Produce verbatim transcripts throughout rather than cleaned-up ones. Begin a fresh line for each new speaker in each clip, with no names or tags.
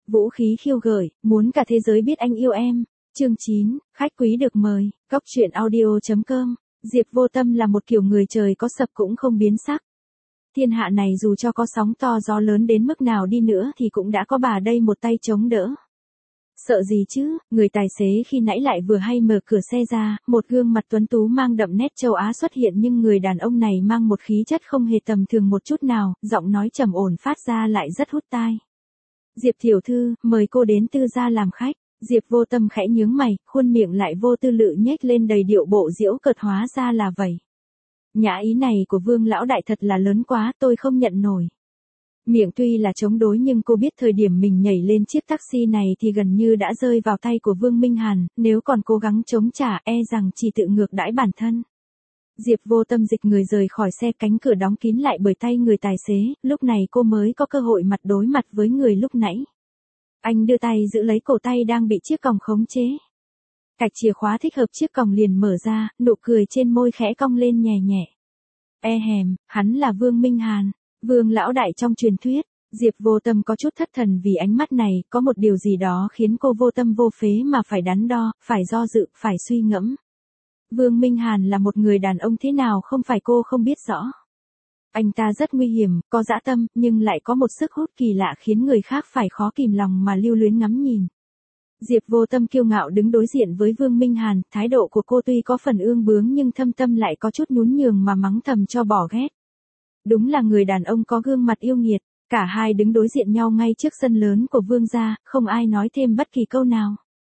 Vũ khí khiêu gợi, muốn cả thế giới biết anh yêu em. Chương chín, khách quý được mời, Cóc truyện audio chấm com. Diệp Vô Tâm là một kiểu người trời có sập cũng không biến sắc. Thiên hạ này dù cho có sóng to gió lớn đến mức nào đi nữa thì cũng đã có bà đây một tay chống đỡ. Sợ gì chứ, người tài xế khi nãy lại vừa hay mở cửa xe ra, một gương mặt tuấn tú mang đậm nét châu Á xuất hiện nhưng người đàn ông này mang một khí chất không hề tầm thường một chút nào, giọng nói trầm ổn phát ra lại rất hút tai. Diệp tiểu thư, mời cô đến tư gia làm khách. Diệp Vô Tâm khẽ nhướng mày, khuôn miệng lại vô tư lự nhếch lên đầy điệu bộ giễu cợt, hóa ra là vậy. Nhã ý này của Vương lão đại thật là lớn quá, tôi không nhận nổi. Miệng tuy là chống đối nhưng cô biết thời điểm mình nhảy lên chiếc taxi này thì gần như đã rơi vào tay của Vương Minh Hàn, nếu còn cố gắng chống trả e rằng chỉ tự ngược đãi bản thân. Diệp Vô Tâm dịch người rời khỏi xe, cánh cửa đóng kín lại bởi tay người tài xế, lúc này cô mới có cơ hội mặt đối mặt với người lúc nãy. Anh đưa tay giữ lấy cổ tay đang bị chiếc còng khống chế. Cạch chìa khóa thích hợp chiếc còng liền mở ra, nụ cười trên môi khẽ cong lên nhẹ nhẹ. E hèm, hắn là Vương Minh Hàn, Vương lão đại trong truyền thuyết. Diệp Vô Tâm có chút thất thần vì ánh mắt này, có một điều gì đó khiến cô vô tâm vô phế mà phải đắn đo, phải do dự, phải suy ngẫm. Vương Minh Hàn là một người đàn ông thế nào không phải cô không biết rõ. Anh ta rất nguy hiểm, có dã tâm, nhưng lại có một sức hút kỳ lạ khiến người khác phải khó kìm lòng mà lưu luyến ngắm nhìn. Diệp Vô Tâm kiêu ngạo đứng đối diện với Vương Minh Hàn, thái độ của cô tuy có phần ương bướng nhưng thâm tâm lại có chút nhún nhường mà mắng thầm cho bỏ ghét. Đúng là người đàn ông có gương mặt yêu nghiệt, cả hai đứng đối diện nhau ngay trước sân lớn của Vương gia, không ai nói thêm bất kỳ câu nào.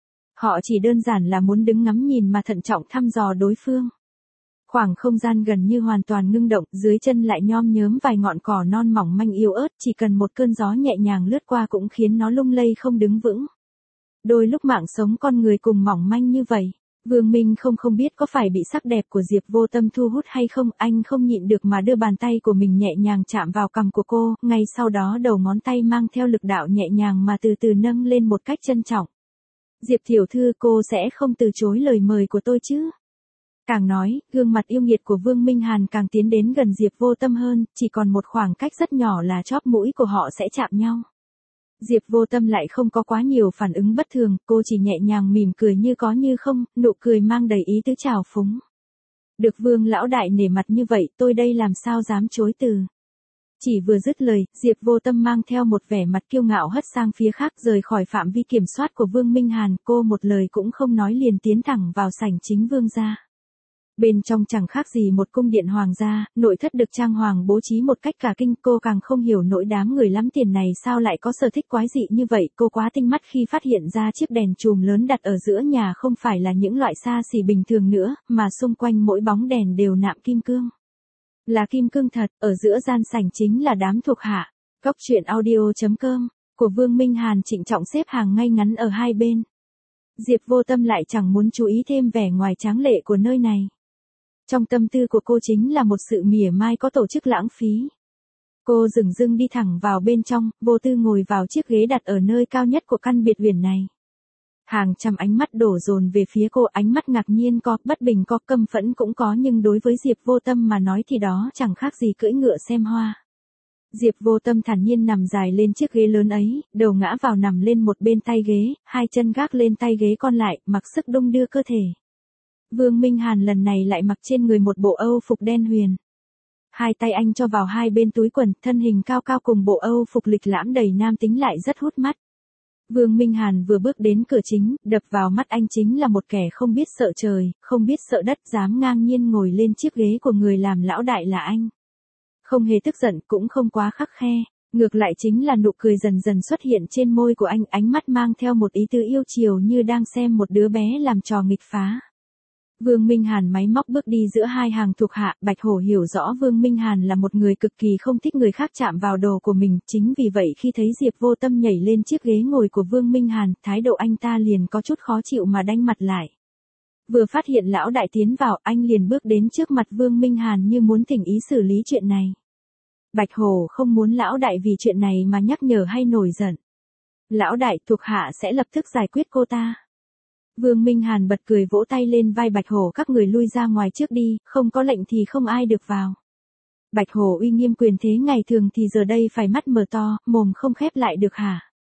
Họ chỉ đơn giản là muốn đứng ngắm nhìn mà thận trọng thăm dò đối phương. Khoảng không gian gần như hoàn toàn ngưng động, dưới chân lại nhom nhớm vài ngọn cỏ non mỏng manh yếu ớt, chỉ cần một cơn gió nhẹ nhàng lướt qua cũng khiến nó lung lay không đứng vững. Đôi lúc mạng sống con người cùng mỏng manh như vậy, Vương Minh không không biết có phải bị sắc đẹp của Diệp Vô Tâm thu hút hay không, anh không nhịn được mà đưa bàn tay của mình nhẹ nhàng chạm vào cằm của cô, ngay sau đó đầu ngón tay mang theo lực đạo nhẹ nhàng mà từ từ nâng lên một cách trân trọng. Diệp tiểu thư, cô sẽ không từ chối lời mời của tôi chứ? Càng nói, gương mặt yêu nghiệt của Vương Minh Hàn càng tiến đến gần Diệp Vô Tâm hơn, chỉ còn một khoảng cách rất nhỏ là chóp mũi của họ sẽ chạm nhau. Diệp Vô Tâm lại không có quá nhiều phản ứng bất thường, cô chỉ nhẹ nhàng mỉm cười như có như không, nụ cười mang đầy ý tứ trào phúng. Được Vương lão đại nể mặt như vậy, tôi đây làm sao dám chối từ. Chỉ vừa dứt lời, Diệp Vô Tâm mang theo một vẻ mặt kiêu ngạo hất sang phía khác, rời khỏi phạm vi kiểm soát của Vương Minh Hàn, cô một lời cũng không nói liền tiến thẳng vào sảnh chính Vương gia. Bên trong chẳng khác gì một cung điện hoàng gia, nội thất được trang hoàng bố trí một cách cả kinh, cô càng không hiểu nỗi đám người lắm tiền này sao lại có sở thích quái dị như vậy, cô quá tinh mắt khi phát hiện ra chiếc đèn chùm lớn đặt ở giữa nhà không phải là những loại xa xỉ bình thường nữa, mà xung quanh mỗi bóng đèn đều nạm kim cương. Là kim cương thật, ở giữa gian sảnh chính là đám thuộc hạ, Cóc truyện audio chấm com, của Vương Minh Hàn trịnh trọng xếp hàng ngay ngắn ở hai bên. Diệp Vô Tâm lại chẳng muốn chú ý thêm vẻ ngoài tráng lệ của nơi này. Trong tâm tư của cô chính là một sự mỉa mai có tổ chức lãng phí. Cô dửng dưng đi thẳng vào bên trong, vô tư ngồi vào chiếc ghế đặt ở nơi cao nhất của căn biệt viện này. Hàng trăm ánh mắt đổ dồn về phía cô, ánh mắt ngạc nhiên có, bất bình có, căm phẫn cũng có, nhưng đối với Diệp Vô Tâm mà nói thì đó chẳng khác gì cưỡi ngựa xem hoa. Diệp Vô Tâm thản nhiên nằm dài lên chiếc ghế lớn ấy, đầu ngã vào nằm lên một bên tay ghế, hai chân gác lên tay ghế còn lại, mặc sức đung đưa cơ thể. Vương Minh Hàn lần này lại mặc trên người một bộ Âu phục đen huyền. Hai tay anh cho vào hai bên túi quần, thân hình cao cao cùng bộ Âu phục lịch lãm đầy nam tính lại rất hút mắt. Vương Minh Hàn vừa bước đến cửa chính, đập vào mắt anh chính là một kẻ không biết sợ trời, không biết sợ đất, dám ngang nhiên ngồi lên chiếc ghế của người làm lão đại là anh. Không hề tức giận, cũng không quá khắt khe, ngược lại chính là nụ cười dần dần xuất hiện trên môi của anh, ánh mắt mang theo một ý tứ yêu chiều như đang xem một đứa bé làm trò nghịch phá. Vương Minh Hàn máy móc bước đi giữa hai hàng thuộc hạ, Bạch Hổ hiểu rõ Vương Minh Hàn là một người cực kỳ không thích người khác chạm vào đồ của mình, chính vì vậy khi thấy Diệp Vô Tâm nhảy lên chiếc ghế ngồi của Vương Minh Hàn, thái độ anh ta liền có chút khó chịu mà đanh mặt lại. Vừa phát hiện lão đại tiến vào, anh liền bước đến trước mặt Vương Minh Hàn như muốn thỉnh ý xử lý chuyện này. Bạch Hổ không muốn lão đại vì chuyện này mà nhắc nhở hay nổi giận. Lão đại, thuộc hạ sẽ lập tức giải quyết cô ta. Vương Minh Hàn bật cười vỗ tay lên vai Bạch Hổ, các người lui ra ngoài trước đi, không có lệnh thì không ai được vào. Bạch Hổ uy nghiêm quyền thế ngày thường thì giờ đây phải mắt mở to, mồm không khép lại được hả?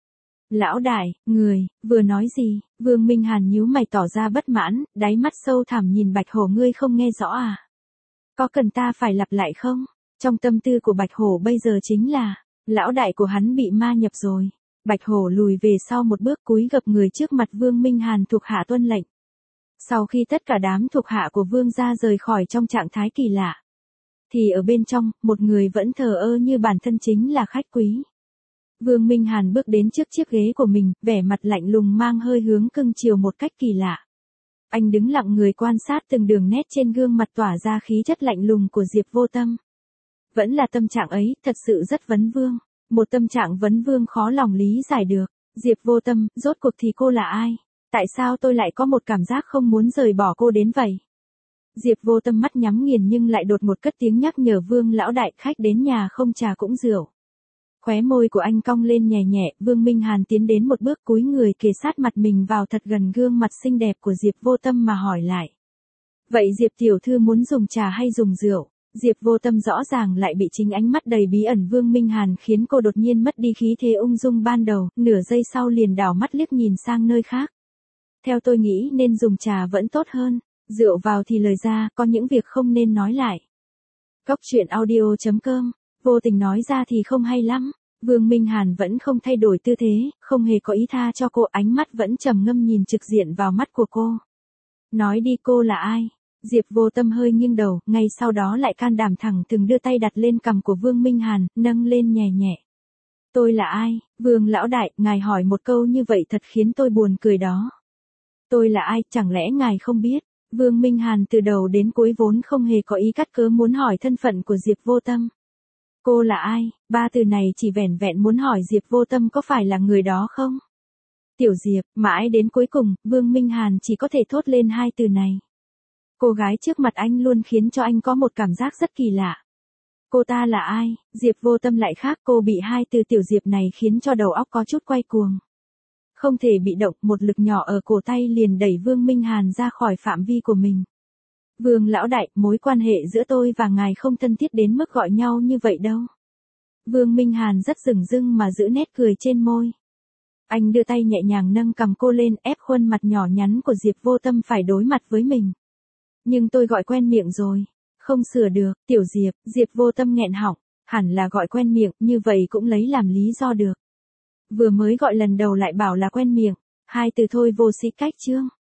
Lão đại, người, vừa nói gì? Vương Minh Hàn nhíu mày tỏ ra bất mãn, đáy mắt sâu thẳm nhìn Bạch Hổ, ngươi không nghe rõ à? Có cần ta phải lặp lại không? Trong tâm tư của Bạch Hổ bây giờ chính là, lão đại của hắn bị ma nhập rồi. Bạch Hổ lùi về sau một bước cúi gập người trước mặt Vương Minh Hàn thuộc hạ tuân lệnh. Sau khi tất cả đám thuộc hạ của Vương gia rời khỏi trong trạng thái kỳ lạ, thì ở bên trong, một người vẫn thờ ơ như bản thân chính là khách quý. Vương Minh Hàn bước đến trước chiếc ghế của mình, vẻ mặt lạnh lùng mang hơi hướng cưng chiều một cách kỳ lạ. Anh đứng lặng người quan sát từng đường nét trên gương mặt tỏa ra khí chất lạnh lùng của Diệp Vô Tâm. Vẫn là tâm trạng ấy, thật sự rất vấn vương. Một tâm trạng vấn vương khó lòng lý giải được. Diệp Vô Tâm, rốt cuộc thì cô là ai? Tại sao tôi lại có một cảm giác không muốn rời bỏ cô đến vậy? Diệp Vô Tâm mắt nhắm nghiền nhưng lại đột ngột cất tiếng nhắc nhở Vương lão đại, khách đến nhà không trà cũng rượu. Khóe môi của anh cong lên nhẹ nhẹ, Vương Minh Hàn tiến đến một bước cúi người kề sát mặt mình vào thật gần gương mặt xinh đẹp của Diệp Vô Tâm mà hỏi lại. Vậy Diệp tiểu thư muốn dùng trà hay dùng rượu? Diệp Vô Tâm rõ ràng lại bị chính ánh mắt đầy bí ẩn Vương Minh Hàn khiến cô đột nhiên mất đi khí thế ung dung ban đầu, nửa giây sau liền đảo mắt liếc nhìn sang nơi khác. Theo tôi nghĩ nên dùng trà vẫn tốt hơn, rượu vào thì lời ra, có những việc không nên nói lại. Cốc truyện audio chấm com, vô tình nói ra thì không hay lắm. Vương Minh Hàn vẫn không thay đổi tư thế, không hề có ý tha cho cô, ánh mắt vẫn trầm ngâm nhìn trực diện vào mắt của cô. Nói đi, cô là ai? Diệp Vô Tâm hơi nghiêng đầu, ngay sau đó lại can đảm thẳng thừng đưa tay đặt lên cằm của Vương Minh Hàn, nâng lên nhẹ nhẹ. Tôi là ai? Vương lão đại, ngài hỏi một câu như vậy thật khiến tôi buồn cười đó. Tôi là ai, chẳng lẽ ngài không biết? Vương Minh Hàn từ đầu đến cuối vốn không hề có ý cắt cớ muốn hỏi thân phận của Diệp Vô Tâm. Cô là ai? Ba từ này chỉ vẻn vẹn muốn hỏi Diệp Vô Tâm có phải là người đó không? Tiểu Diệp, mãi đến cuối cùng, Vương Minh Hàn chỉ có thể thốt lên hai từ này. Cô gái trước mặt anh luôn khiến cho anh có một cảm giác rất kỳ lạ. Cô ta là ai? Diệp Vô Tâm lại khác, cô bị hai từ Tiểu Diệp này khiến cho đầu óc có chút quay cuồng. Không thể bị động, một lực nhỏ ở cổ tay liền đẩy Vương Minh Hàn ra khỏi phạm vi của mình. Vương lão đại, mối quan hệ giữa tôi và ngài không thân thiết đến mức gọi nhau như vậy đâu. Vương Minh Hàn rất dửng dưng mà giữ nét cười trên môi. Anh đưa tay nhẹ nhàng nâng cằm cô lên, ép khuôn mặt nhỏ nhắn của Diệp Vô Tâm phải đối mặt với mình. Nhưng tôi gọi quen miệng rồi. Không sửa được, Tiểu Diệp, Diệp Vô Tâm nghẹn họng, hẳn là gọi quen miệng, như vậy cũng lấy làm lý do được. Vừa mới gọi lần đầu lại bảo là quen miệng, hai từ thôi vô sĩ cách chương.